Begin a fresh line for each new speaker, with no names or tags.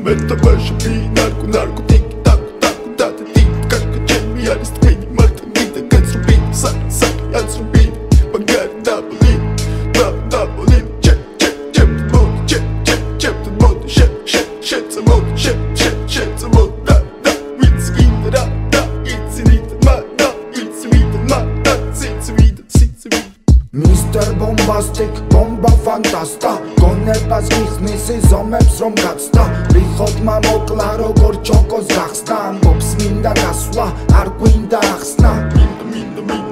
Meta vaša bija narkotika, taku, tāda tīta, kaška ķēmi jārast viņi, marta vīta, kāds rubīta, saki, jāds rubīta, pagāri dabulīni, čep, tad modu, šep, sa modu, da, vids vīta, da, itsi vīta,
Mr. Bombastic, bomba fantasta გონებას გიხსნის ზომებს რომ გაცდა რიხოდმა მოკლა როგორ ჩოკოს გახსნა ამბობს მინდა გასვლა არ გვინდა ახსნა
მინდა